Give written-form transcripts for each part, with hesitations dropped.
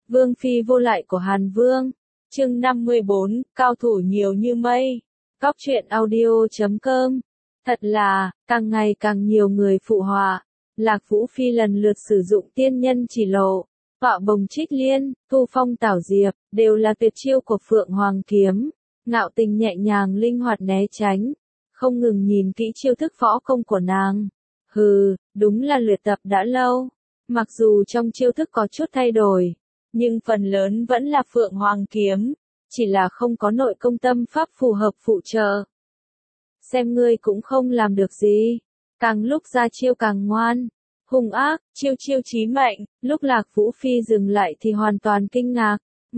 Vương phi vô lại của Hàn Vương. Chương 54, cao thủ nhiều như mây. Góc truyện audio.com. Thật là, càng ngày càng nhiều người phụ họa. Lạc Vũ Phi lần lượt sử dụng tiên nhân chỉ lộ, họa bồng trích liên, thu phong tảo diệp, đều là tuyệt chiêu của Phượng Hoàng Kiếm. Ngạo Tình nhẹ nhàng linh hoạt né tránh, không ngừng nhìn kỹ chiêu thức võ công của nàng. Hừ, đúng là luyện tập đã lâu. Mặc dù trong chiêu thức có chút thay đổi, nhưng phần lớn vẫn là Phượng Hoàng Kiếm, chỉ là không có nội công tâm pháp phù hợp phụ trợ. Xem ngươi cũng không làm được gì, càng lúc ra chiêu càng ngoan, hung ác, chiêu chiêu chí mệnh. Lúc Lạc Vũ Phi dừng lại thì hoàn toàn kinh ngạc,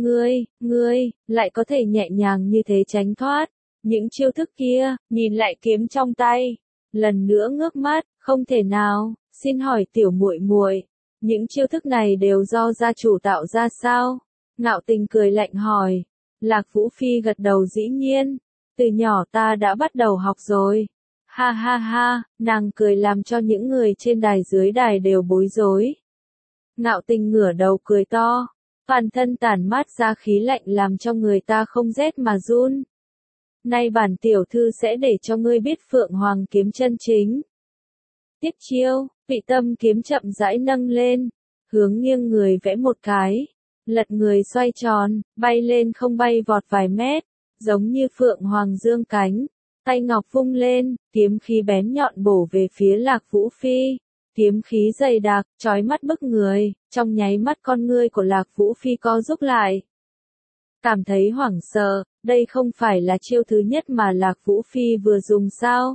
ngươi, lại có thể nhẹ nhàng như thế tránh thoát những chiêu thức kia. Nhìn lại kiếm trong tay, lần nữa ngước mắt, không thể nào, xin hỏi tiểu muội muội, những chiêu thức này đều do gia chủ tạo ra sao? Ngạo Tình cười lạnh hỏi. Lạc Vũ Phi gật đầu dĩ nhiên, từ nhỏ ta đã bắt đầu học rồi. Ha ha ha, nàng cười làm cho những người trên đài dưới đài đều bối rối. Ngạo Tình ngửa đầu cười to, toàn thân tản mát ra khí lạnh làm cho người ta không rét mà run. Nay bản tiểu thư sẽ để cho ngươi biết Phượng Hoàng Kiếm chân chính. Tiếp chiêu, Vị Tâm kiếm chậm rãi nâng lên, hướng nghiêng người vẽ một cái, lật người xoay tròn, bay lên không bay vọt vài mét, giống như Phượng Hoàng dương cánh. Tay ngọc vung lên, kiếm khí bén nhọn bổ về phía Lạc Vũ Phi. Kiếm khí dày đặc, chói mắt bức người, trong nháy mắt con ngươi của Lạc Vũ Phi co rúm lại. Cảm thấy hoảng sợ, đây không phải là chiêu thứ nhất mà Lạc Vũ Phi vừa dùng sao?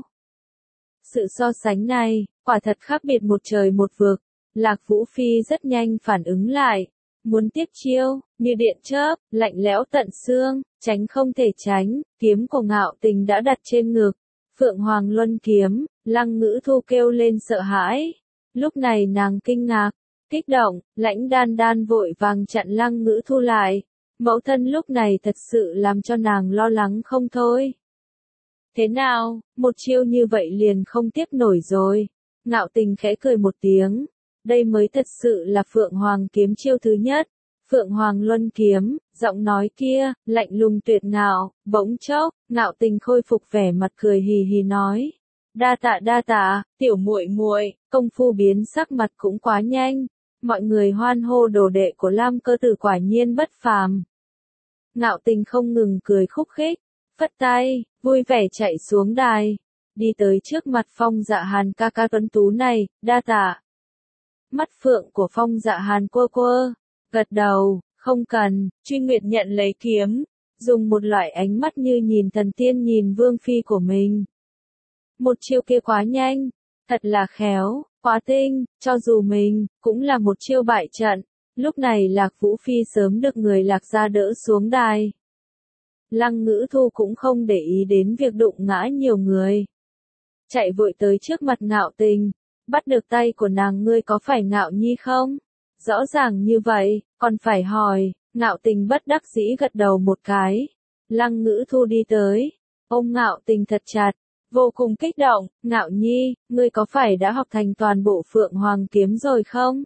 Sự so sánh này, quả thật khác biệt một trời một vực. Lạc Vũ Phi rất nhanh phản ứng lại, muốn tiếp chiêu, như điện chớp, lạnh lẽo tận xương, tránh không thể tránh, kiếm của Ngạo Tình đã đặt trên ngực. Phượng Hoàng Luân Kiếm, Lăng Ngữ Thu kêu lên sợ hãi. Lúc này nàng kinh ngạc, kích động, Lãnh Đan Đan vội vàng chặn Lăng Ngữ Thu lại. Mẫu thân lúc này thật sự làm cho nàng lo lắng không thôi. Thế nào, một chiêu như vậy liền không tiếp nổi rồi. Ngạo Tình khẽ cười một tiếng. Đây mới thật sự là Phượng Hoàng Kiếm chiêu thứ nhất. Phượng Hoàng Luân Kiếm, giọng nói kia, lạnh lùng tuyệt ngạo, bỗng chốc, Ngạo Tình khôi phục vẻ mặt cười hì hì nói. Đa tạ, tiểu muội muội, công phu biến sắc mặt cũng quá nhanh. Mọi người hoan hô đồ đệ của Lam Cơ Tử quả nhiên bất phàm. Ngạo Tình không ngừng cười khúc khích, phất tay, vui vẻ chạy xuống đài, đi tới trước mặt Phong Dạ Hàn ca ca tuấn tú này, đa tạ. Mắt phượng của Phong Dạ Hàn quơ, gật đầu, không cần. Truy Nguyệt nhận lấy kiếm, dùng một loại ánh mắt như nhìn thần tiên nhìn Vương Phi của mình. Một chiêu kia quá nhanh, thật là khéo, quá tinh, cho dù mình, cũng là một chiêu bại trận. Lúc này Lạc Vũ Phi sớm được người Lạc gia đỡ xuống đài. Lăng Ngữ Thu cũng không để ý đến việc đụng ngã nhiều người. Chạy vội tới trước mặt Ngạo Tình, bắt được tay của nàng. Ngươi có phải Ngạo Nhi không? Rõ ràng như vậy, còn phải hỏi. Ngạo Tình bất đắc dĩ gật đầu một cái. Lăng Ngữ Thu đi tới, ôm Ngạo Tình thật chặt, vô cùng kích động. Ngạo Nhi, ngươi có phải đã học thành toàn bộ Phượng Hoàng Kiếm rồi không?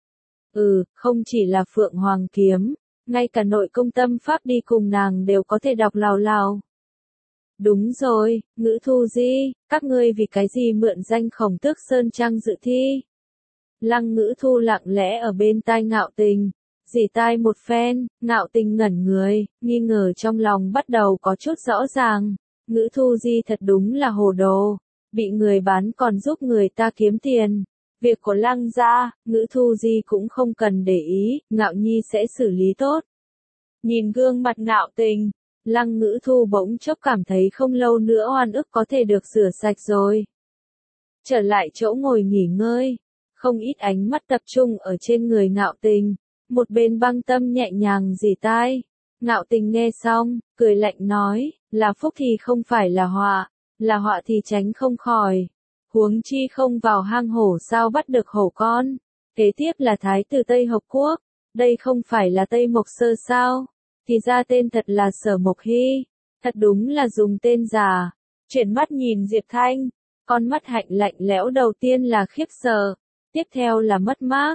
Không chỉ là Phượng Hoàng Kiếm, ngay cả nội công tâm pháp đi cùng nàng đều có thể đọc lào lào. Đúng rồi, Ngữ Thu Di, các ngươi vì cái gì mượn danh Khổng Tước Sơn Trang dự thi? Lăng Ngữ Thu lặng lẽ ở bên tai Ngạo Tình, dỉ tai một phen. Ngạo Tình ngẩn người, nghi ngờ trong lòng bắt đầu có chút rõ ràng. Ngữ Thu Di thật đúng là hồ đồ, bị người bán còn giúp người ta kiếm tiền. Việc của Lăng gia, Ngữ Thu Di cũng không cần để ý, Ngạo Nhi sẽ xử lý tốt. Nhìn gương mặt Ngạo Tình, Lăng Ngữ Thu bỗng chốc cảm thấy không lâu nữa oan ức có thể được rửa sạch rồi. Trở lại chỗ ngồi nghỉ ngơi, không ít ánh mắt tập trung ở trên người Ngạo Tình, một bên Băng Tâm nhẹ nhàng rỉ tai. Ngạo Tình nghe xong, cười lạnh nói, là phúc thì không phải là họa thì tránh không khỏi. Huống chi không vào hang hổ sao bắt được hổ con. Kế tiếp là thái tử Tây Hộc Quốc, đây không phải là Tây Mộc Sơ sao? Thì ra tên thật là Sở Mộc Hy, thật đúng là dùng tên giả. Chuyển mắt nhìn Diệp Thanh, con mắt hạnh lạnh lẽo đầu tiên là khiếp sợ, tiếp theo là mất mát,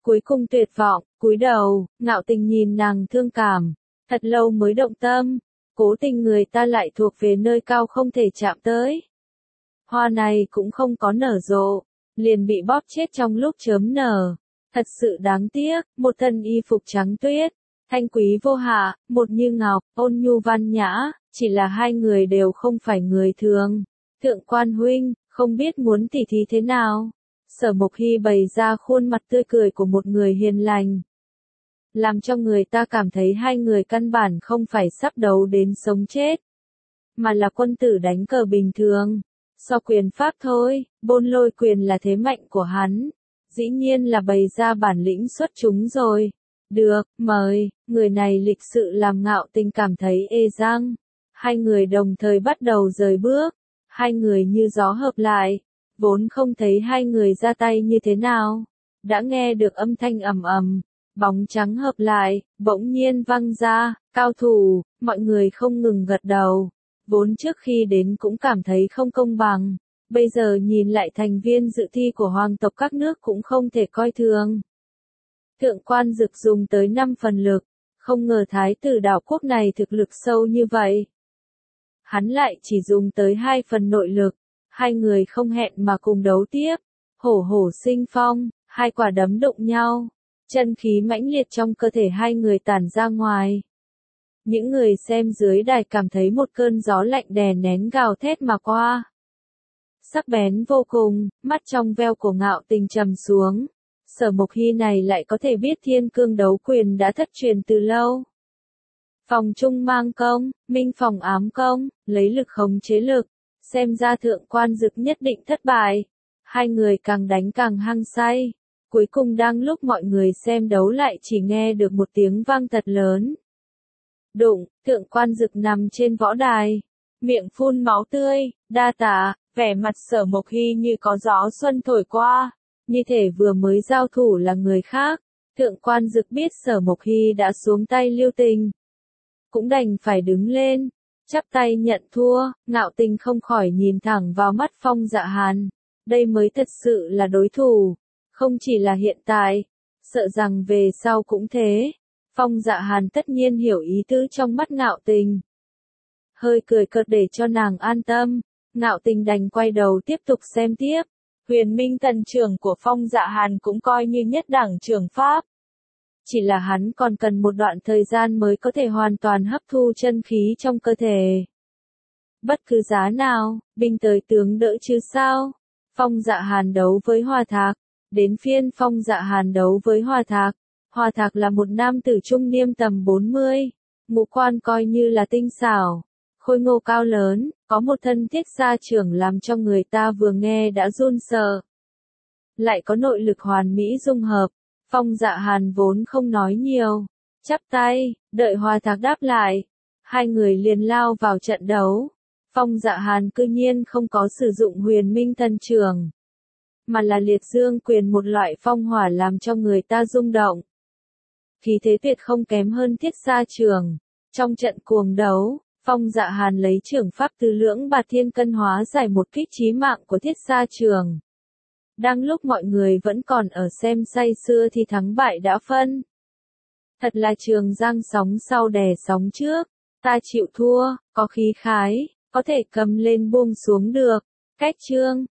Cuối cùng tuyệt vọng, cúi đầu, Ngạo Tình nhìn nàng thương cảm, thật lâu mới động tâm, cố tình người ta lại thuộc về nơi cao không thể chạm tới. Hoa này cũng không có nở rộ, liền bị bóp chết trong lúc chớm nở. Thật sự đáng tiếc, một thân y phục trắng tuyết, thanh quý vô hạ, một như ngọc, ôn nhu văn nhã, chỉ là hai người đều không phải người thường. Thượng quan huynh, không biết muốn tỉ thí thế nào? Sở Mộc Hy bày ra khuôn mặt tươi cười của một người hiền lành, làm cho người ta cảm thấy hai người căn bản không phải sắp đấu đến sống chết, mà là quân tử đánh cờ bình thường. So quyền pháp thôi, Bôn Lôi quyền là thế mạnh của hắn, dĩ nhiên là bày ra bản lĩnh xuất chúng rồi. Được, mời, người này lịch sự làm Ngạo Tình cảm thấy ê răng. Hai người đồng thời bắt đầu rời bước, hai người như gió hợp lại, vốn không thấy hai người ra tay như thế nào. Đã nghe được âm thanh ầm ầm, bóng trắng hợp lại, bỗng nhiên văng ra, cao thủ, mọi người không ngừng gật đầu. Vốn trước khi đến cũng cảm thấy không công bằng, bây giờ nhìn lại thành viên dự thi của hoàng tộc các nước cũng không thể coi thường. Thượng quan Dực dùng tới 5 phần lực, không ngờ thái tử đảo quốc này thực lực sâu như vậy. Hắn lại chỉ dùng tới 2 phần nội lực, hai người không hẹn mà cùng đấu tiếp, hổ hổ sinh phong, hai quả đấm đụng nhau, chân khí mãnh liệt trong cơ thể hai người tản ra ngoài. Những người xem dưới đài cảm thấy một cơn gió lạnh đè nén gào thét mà qua. Sắc bén vô cùng, mắt trong veo của Ngạo Tình trầm xuống. Sở Mộc Hy này lại có thể biết thiên cương đấu quyền đã thất truyền từ lâu. Phòng trung mang công, minh phòng ám công, lấy lực khống chế lực, xem ra thượng quan Dực nhất định thất bại. Hai người càng đánh càng hăng say. Cuối cùng đang lúc mọi người xem đấu lại chỉ nghe được một tiếng vang thật lớn. Đụng, thượng quan Dực nằm trên võ đài, miệng phun máu tươi, đa tạ, vẻ mặt Sở Mộc Hy như có gió xuân thổi qua, như thể vừa mới giao thủ là người khác. Thượng quan Dực biết Sở Mộc Hy đã xuống tay lưu tình, cũng đành phải đứng lên, chắp tay nhận thua. Ngạo Tình không khỏi nhìn thẳng vào mắt Phong Dạ Hàn, đây mới thật sự là đối thủ, không chỉ là hiện tại, sợ rằng về sau cũng thế. Phong Dạ Hàn tất nhiên hiểu ý tứ trong mắt Ngạo Tình, hơi cười cợt để cho nàng an tâm. Ngạo Tình đành quay đầu tiếp tục xem tiếp. Huyền Minh Thần trưởng của Phong Dạ Hàn cũng coi như nhất đẳng trường pháp, chỉ là hắn còn cần một đoạn thời gian mới có thể hoàn toàn hấp thu chân khí trong cơ thể. Bất cứ giá nào, binh tới tướng đỡ chứ sao. Phong Dạ Hàn đấu với Hoa Thạc, đến phiên Phong Dạ Hàn đấu với Hoa Thạc. Hoa Thạc là một nam tử trung niên tầm 40, ngũ quan coi như là tinh xảo, khôi ngô cao lớn, có một thân thiết gia trưởng làm cho người ta vừa nghe đã run sợ. Lại có nội lực hoàn mỹ dung hợp, Phong Dạ Hàn vốn không nói nhiều, chắp tay, đợi Hoa Thạc đáp lại, hai người liền lao vào trận đấu. Phong Dạ Hàn cư nhiên không có sử dụng Huyền Minh Thần trưởng, mà là liệt dương quyền, một loại phong hỏa làm cho người ta rung động. Khí thế tuyệt không kém hơn thiết gia trưởng. Trong trận cuồng đấu, Phong Dạ Hàn lấy trưởng pháp tứ lưỡng bạt thiên cân hóa giải một kích chí mạng của thiết gia trưởng. Đang lúc mọi người vẫn còn ở xem say sưa thì thắng bại đã phân. Thật là Trường Giang sóng sau đè sóng trước, ta chịu thua, có khí khái, có thể cầm lên buông xuống được. Cách chương